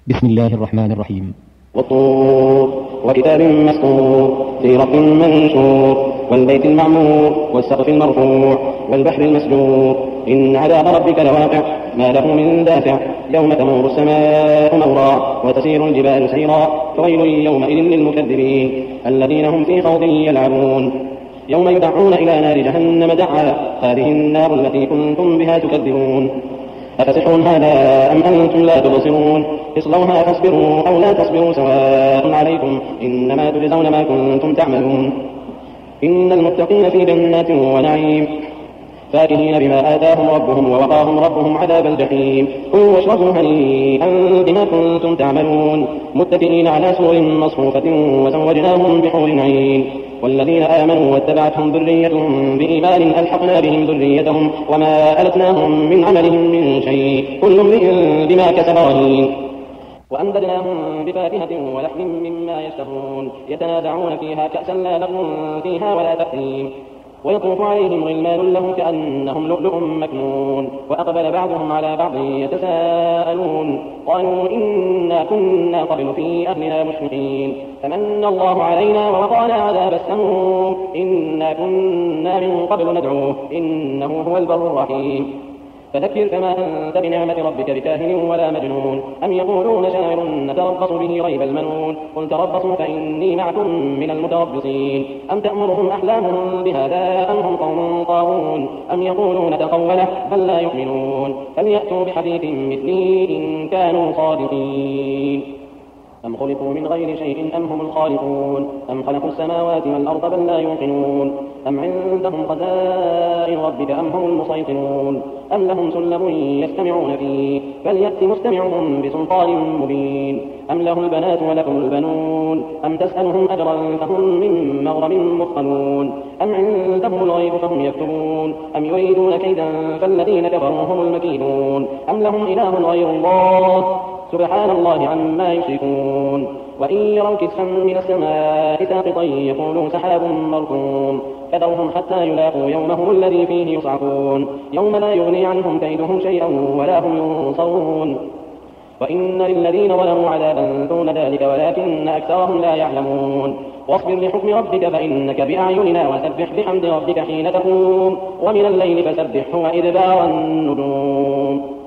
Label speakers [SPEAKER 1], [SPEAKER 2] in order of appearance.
[SPEAKER 1] بسم الله الرحمن الرحيم.
[SPEAKER 2] والطور وكتاب مسطور في رق منشور والبيت المعمور والسقف المرفوع والبحر المسجور إن عذاب ربك لواقع ما له من دافع يوم تمور السماء مورا وتسير الجبال سيرا فويل يومئذ للمكذبين الذين هم في خوض يلعبون يوم يدعون إلى نار جهنم دعا هذه النار التي كنتم بها تكذبون أفسحر هذا أم أنتم لا تبصرون اصلوها فاصبروا أو لا تصبروا سواء عليكم إنما تجزون ما كنتم تعملون إن المتقين في جنات ونعيم فاكهين بما آتاهم ربهم ووقاهم ربهم عذاب الجحيم كلوا واشربوا هنيئا بما كنتم تعملون متكئين على سرر مصفوفة وزوجناهم بحور عين والذين آمنوا واتبعتهم ذريتهم بإيمان ألحقنا بهم ذريتهم وما ألتناهم من عملهم من شيء كل امرئ بما كسب رهين وأمددناهم بفاكهة ولحم مما يشتهون يتنازعون فيها كأسا لا لغو فيها ولا تأثيم ويطوف عليهم غلمان لهم كأنهم لؤلؤ مكنون وأقبل بعضهم على بعض يتساءلون قالوا إنا كنا قبل في أهلنا مشفقين فمن الله علينا ووقانا عذاب السموم إنا كنا من قبل ندعوه إنه هو البر الرحيم فذكر كما أنت بنعمة ربك بكاهن ولا مجنون أم يقولون شاعر نتربص به ريب المنون قل تربصوا فإني معكم من المتربصين أم تأمرهم أحلامهم بهذا أم هم قوم طاغون أم يقولون تقوله بل لا يؤمنون فليأتوا بحديث مثله إن كانوا صادقين أم خلقوا من غير شيء أم هم الخالقون أم خلقوا السماوات والأرض بل لا يوقنون أم عندهم خزائن ربك أم هم المسيطرون أم لهم سلم يستمعون فيه فليأت مستمعهم بسلطان مبين أم له البنات ولكم البنون أم تسألهم أجرا فهم من مغرم مثقلون أم عندهم الغيب فهم يكتبون أم يريدون كيدا فالذين كفروا هم المكيدون أم لهم إله غير الله سبحان الله عما يشركون وإن يروا كسفا من السماء ساقطا يقولوا سحاب مركوم فذرهم حتى يلاقوا يومهم الذي فيه يصعقون يوم لا يغني عنهم كيدهم شيئا ولا هم ينصرون وإن للذين ظلموا عذابا دون ذلك ولكن أكثرهم لا يعلمون واصبر لحكم ربك فإنك بأعيننا وسبح بحمد ربك حين تقوم ومن الليل فسبحه وإدبار النجوم